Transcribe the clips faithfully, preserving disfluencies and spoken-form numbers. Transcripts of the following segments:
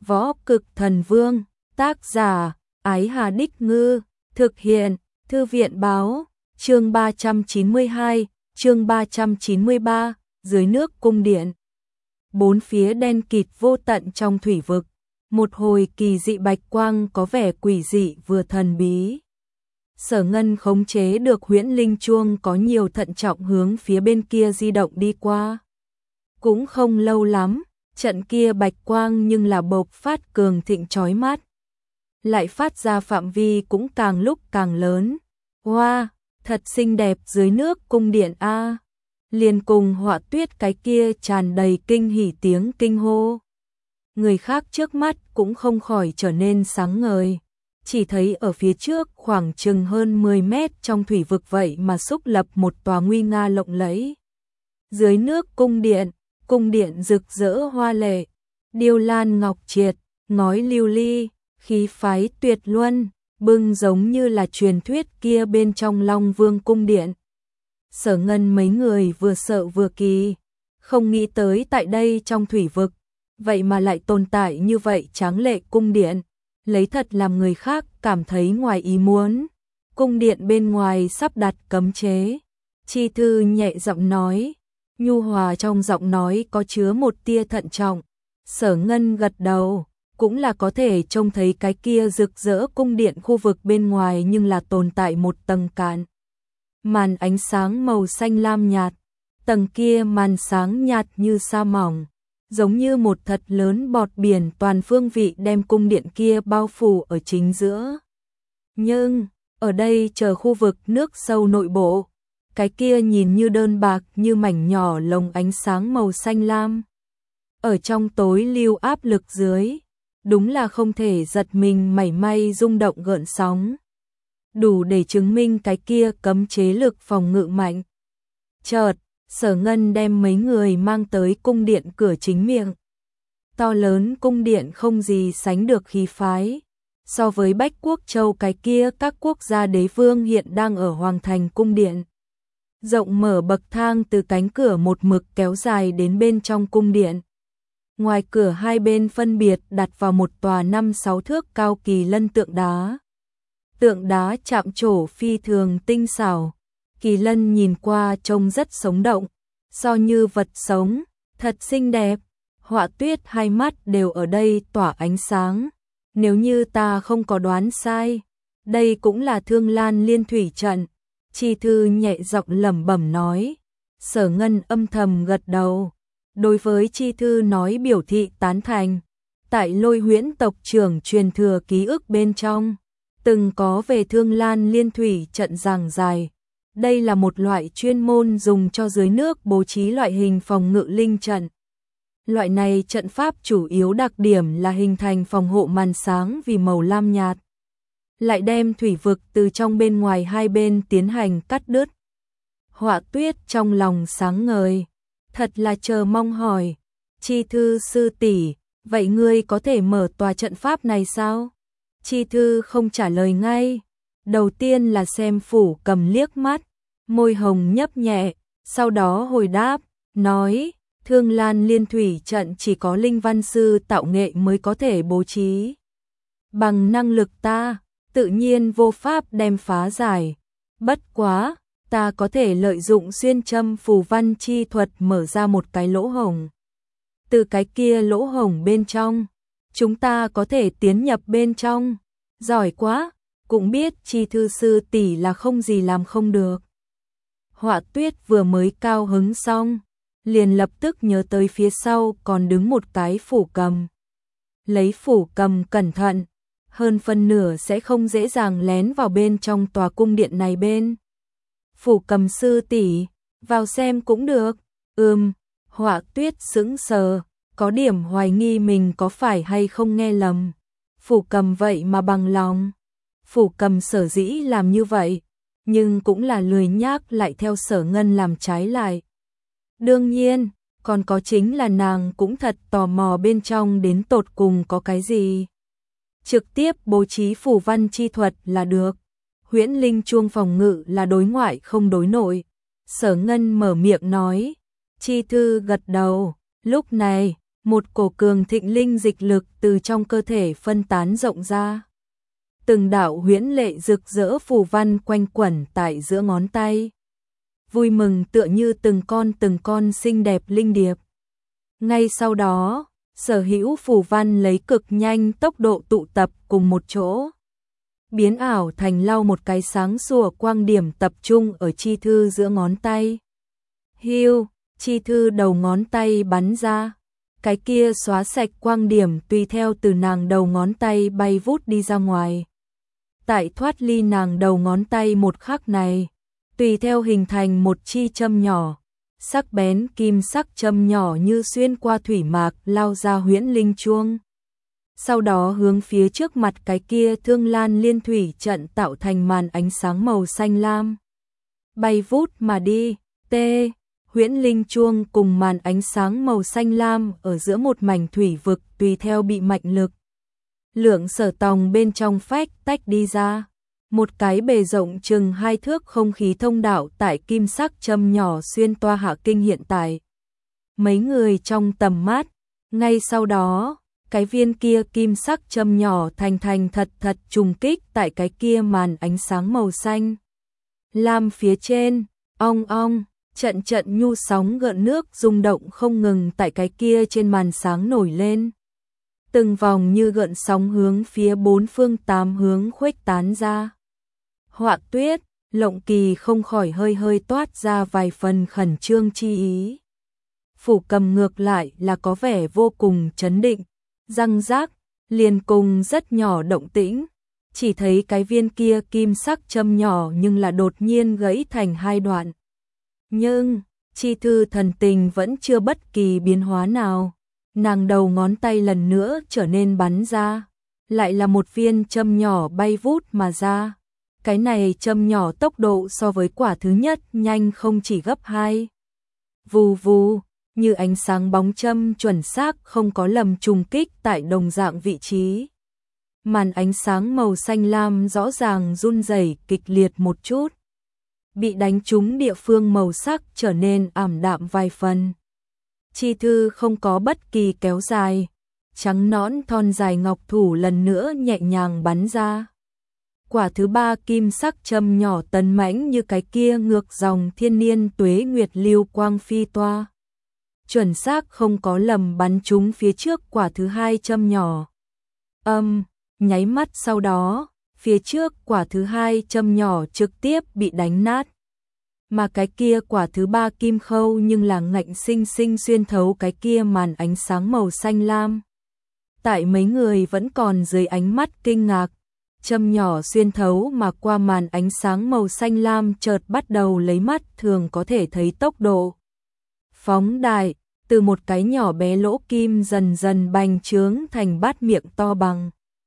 Võ Cực Thần Vương, tác giả, Ái Hà Đích Ngư, thực hiện, Thư viện Báo, chương ba trăm chín mươi hai, chương ba trăm chín mươi ba, dưới nước cung điện. Bốn phía đen kịt vô tận trong thủy vực, một hồi kỳ dị bạch quang có vẻ quỷ dị vừa thần bí. Sở Ngân khống chế được huyễn linh chuông có nhiều thận trọng hướng phía bên kia di động đi qua. Cũng không lâu lắm, trận kia bạch quang nhưng là bộc phát cường thịnh chói mắt. Lại phát ra phạm vi cũng càng lúc càng lớn. Hoa, wow, thật xinh đẹp dưới nước cung điện A. Liền cùng Họa Tuyết cái kia tràn đầy kinh hỉ tiếng kinh hô. Người khác trước mắt cũng không khỏi trở nên sáng ngời. Chỉ thấy ở phía trước khoảng chừng hơn mười mét trong thủy vực vậy mà xúc lập một tòa nguy nga lộng lẫy. Dưới nước cung điện, cung điện rực rỡ hoa lệ, điêu lan ngọc triệt, ngói lưu ly, khí phái tuyệt luân, bưng giống như là truyền thuyết kia bên trong Long Vương cung điện. Sở Ngân mấy người vừa sợ vừa kỳ, không nghĩ tới tại đây trong thủy vực, vậy mà lại tồn tại như vậy tráng lệ cung điện, lấy thật làm người khác cảm thấy ngoài ý muốn. Cung điện bên ngoài sắp đặt cấm chế. Chi Thư nhẹ giọng nói, nhu hòa trong giọng nói có chứa một tia thận trọng. Sở Ngân gật đầu, cũng là có thể trông thấy cái kia rực rỡ cung điện khu vực bên ngoài nhưng là tồn tại một tầng cạn. Màn ánh sáng màu xanh lam nhạt, tầng kia màn sáng nhạt như sa mỏng, giống như một thật lớn bọt biển toàn phương vị đem cung điện kia bao phủ ở chính giữa. Nhưng, ở đây chờ khu vực nước sâu nội bộ, cái kia nhìn như đơn bạc như mảnh nhỏ lồng ánh sáng màu xanh lam. Ở trong tối lưu áp lực dưới, đúng là không thể giật mình mảy may rung động gợn sóng. Đủ để chứng minh cái kia cấm chế lực phòng ngự mạnh. Chợt, Sở Ngân đem mấy người mang tới cung điện cửa chính miệng. To lớn cung điện không gì sánh được khí phái. So với Bách Quốc Châu cái kia các quốc gia đế vương hiện đang ở Hoàng Thành cung điện. Rộng mở bậc thang từ cánh cửa một mực kéo dài đến bên trong cung điện. Ngoài cửa hai bên phân biệt đặt vào một tòa năm sáu thước cao kỳ lân tượng đá. Tượng đá chạm trổ phi thường tinh xảo. Kỳ lân nhìn qua trông rất sống động, so như vật sống, thật xinh đẹp. Họa Tuyết hai mắt đều ở đây tỏa ánh sáng. Nếu như ta không có đoán sai, đây cũng là Thương Lan Liên Thủy trận. Chi Thư nhẹ giọng lẩm bẩm nói. Sở Ngân âm thầm gật đầu. Đối với Chi Thư nói biểu thị tán thành. Tại Lôi Huyễn tộc trưởng truyền thừa ký ức bên trong, từng có về Thương Lan Liên Thủy trận giảng dài. Đây là một loại chuyên môn dùng cho dưới nước bố trí loại hình phòng ngự linh trận. Loại này trận pháp chủ yếu đặc điểm là hình thành phòng hộ màn sáng vì màu lam nhạt. Lại đem thủy vực từ trong bên ngoài hai bên tiến hành cắt đứt. Họa Tuyết trong lòng sáng ngời, thật là chờ mong hỏi, Chi Thư sư tỷ, vậy ngươi có thể mở tòa trận pháp này sao? Chi Thư không trả lời ngay, đầu tiên là xem Phủ Cầm liếc mắt, môi hồng nhấp nhẹ, sau đó hồi đáp, nói, Thương Lan Liên Thủy trận chỉ có linh văn sư tạo nghệ mới có thể bố trí. Bằng năng lực ta, tự nhiên vô pháp đem phá giải. Bất quá, ta có thể lợi dụng xuyên châm phù văn chi thuật mở ra một cái lỗ hổng. Từ cái kia lỗ hổng bên trong, chúng ta có thể tiến nhập bên trong. Giỏi quá, cũng biết Chi Thư sư tỷ là không gì làm không được. Họa Tuyết vừa mới cao hứng xong, liền lập tức nhớ tới phía sau còn đứng một cái Phủ Cầm. Lấy Phủ Cầm cẩn thận, hơn phân nửa sẽ không dễ dàng lén vào bên trong tòa cung điện này bên. Phủ Cầm sư tỷ, vào xem cũng được. Ừm, Họa Tuyết sững sờ, có điểm hoài nghi mình có phải hay không nghe lầm. Phủ Cầm vậy mà bằng lòng. Phủ Cầm sở dĩ làm như vậy, nhưng cũng là lười nhác lại theo Sở Ngân làm trái lại. Đương nhiên, còn có chính là nàng cũng thật tò mò bên trong đến tột cùng có cái gì. Trực tiếp bố trí phủ văn chi thuật là được. Huyễn linh chuông phòng ngự là đối ngoại không đối nội. Sở Ngân mở miệng nói. Chi Thư gật đầu. Lúc này, một cổ cường thịnh linh dịch lực từ trong cơ thể phân tán rộng ra. Từng đạo huyễn lệ rực rỡ phù văn quanh quẩn tại giữa ngón tay. Vui mừng tựa như từng con từng con xinh đẹp linh điệp. Ngay sau đó, sở hữu phù văn lấy cực nhanh tốc độ tụ tập cùng một chỗ. Biến ảo thành lau một cái sáng sủa quang điểm tập trung ở chi thư giữa ngón tay. Hiu, chi thư đầu ngón tay bắn ra. Cái kia xóa sạch quang điểm tùy theo từ nàng đầu ngón tay bay vút đi ra ngoài. Tại thoát ly nàng đầu ngón tay một khắc này, tùy theo hình thành một chi châm nhỏ, sắc bén kim sắc châm nhỏ như xuyên qua thủy mạc lao ra huyễn linh chuông. Sau đó hướng phía trước mặt cái kia thương lan liên thủy trận tạo thành màn ánh sáng màu xanh lam. Bay vút mà đi, tê, huyễn linh chuông cùng màn ánh sáng màu xanh lam ở giữa một mảnh thủy vực tùy theo bị mạnh lực. Lượng sở tòng bên trong phách tách đi ra. Một cái bề rộng chừng hai thước không khí thông đạo tại kim sắc châm nhỏ xuyên toa hạ kinh hiện tại. Mấy người trong tầm mắt, ngay sau đó, cái viên kia kim sắc châm nhỏ thành thành thật thật trùng kích tại cái kia màn ánh sáng màu xanh. Lam phía trên, ong ong, trận trận nhu sóng gợn nước rung động không ngừng tại cái kia trên màn sáng nổi lên. Từng vòng như gợn sóng hướng phía bốn phương tám hướng khuếch tán ra. Họa Tuyết, Lộng Kỳ không khỏi hơi hơi toát ra vài phần khẩn trương chi ý. Phủ Cầm ngược lại là có vẻ vô cùng chấn định, răng rác, liền cùng rất nhỏ động tĩnh, chỉ thấy cái viên kia kim sắc châm nhỏ nhưng là đột nhiên gãy thành hai đoạn. Nhưng, chi thư thần tình vẫn chưa bất kỳ biến hóa nào, nàng đầu ngón tay lần nữa trở nên bắn ra, lại là một viên châm nhỏ bay vút mà ra. Cái này châm nhỏ tốc độ so với quả thứ nhất nhanh không chỉ gấp hai. Vù vù, như ánh sáng bóng châm chuẩn xác không có lầm trùng kích tại đồng dạng vị trí. Màn ánh sáng màu xanh lam rõ ràng run rẩy kịch liệt một chút. Bị đánh trúng địa phương màu sắc trở nên ảm đạm vài phần. Chi thư không có bất kỳ kéo dài, trắng nõn thon dài ngọc thủ lần nữa nhẹ nhàng bắn ra. Quả thứ ba kim sắc châm nhỏ tấn mãnh như cái kia ngược dòng thiên niên tuế nguyệt lưu quang phi toa. Chuẩn xác không có lầm bắn trúng phía trước quả thứ hai châm nhỏ. Âm, nháy mắt sau đó, phía trước quả thứ hai châm nhỏ trực tiếp bị đánh nát. Mà cái kia quả thứ ba kim khâu nhưng là ngạnh sinh sinh xuyên thấu cái kia màn ánh sáng màu xanh lam. Tại mấy người vẫn còn dưới ánh mắt kinh ngạc, châm nhỏ xuyên thấu mà qua màn ánh sáng màu xanh lam chợt bắt đầu lấy mắt thường có thể thấy tốc độ phóng đại, từ một cái nhỏ bé lỗ kim dần dần bành trướng thành bát miệng to bằng.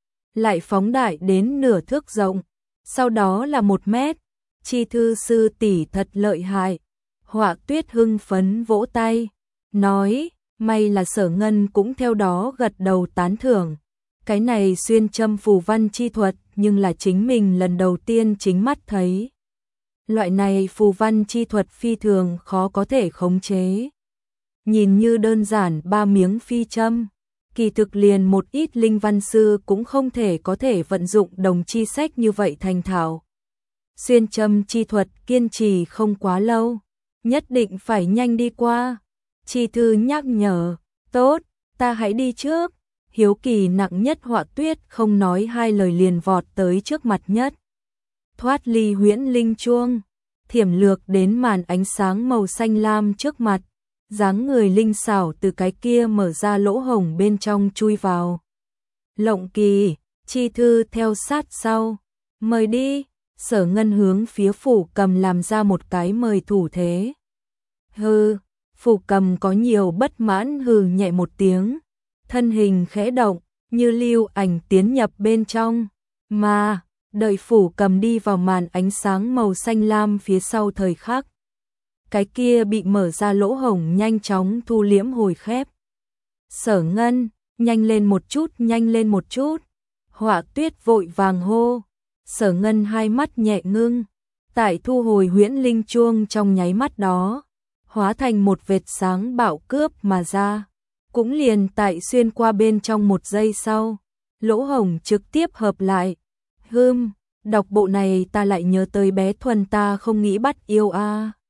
Lại phóng đại đến nửa thước rộng, sau đó là một mét. Chi thư sư tỷ thật lợi hại. Họa Tuyết hưng phấn vỗ tay, nói, may là Sở Ngân cũng theo đó gật đầu tán thưởng. Cái này xuyên châm phù văn chi thuật nhưng là chính mình lần đầu tiên chính mắt thấy. Loại này phù văn chi thuật phi thường khó có thể khống chế. Nhìn như đơn giản ba miếng phi châm, kỳ thực liền một ít linh văn sư cũng không thể có thể vận dụng đồng chi sách như vậy thành thạo. Xuyên châm chi thuật kiên trì không quá lâu, nhất định phải nhanh đi qua. Chi thư nhắc nhở, tốt, ta hãy đi trước. Hiếu kỳ nặng nhất Họa Tuyết không nói hai lời liền vọt tới trước mặt nhất. Thoát ly huyễn linh chuông, thiểm lược đến màn ánh sáng màu xanh lam trước mặt, dáng người linh xảo từ cái kia mở ra lỗ hổng bên trong chui vào. Lộng Kỳ, Chi thư theo sát sau, mời đi. Sở Ngân hướng phía Phủ Cầm làm ra một cái mời thủ thế. Hừ, Phủ Cầm có nhiều bất mãn hừ nhẹ một tiếng, thân hình khẽ động, như lưu ảnh tiến nhập bên trong, mà đợi Phủ Cầm đi vào màn ánh sáng màu xanh lam phía sau thời khắc. Cái kia bị mở ra lỗ hổng nhanh chóng thu liễm hồi khép. Sở Ngân, nhanh lên một chút, nhanh lên một chút. Họa Tuyết vội vàng hô. Sở Ngân hai mắt nhẹ ngưng, tại thu hồi huyễn linh chuông trong nháy mắt đó, hóa thành một vệt sáng bạo cướp mà ra, cũng liền tại xuyên qua bên trong một giây sau, lỗ hổng trực tiếp hợp lại. Hừm, đọc bộ này ta lại nhớ tới bé Thuần ta không nghĩ bắt yêu a.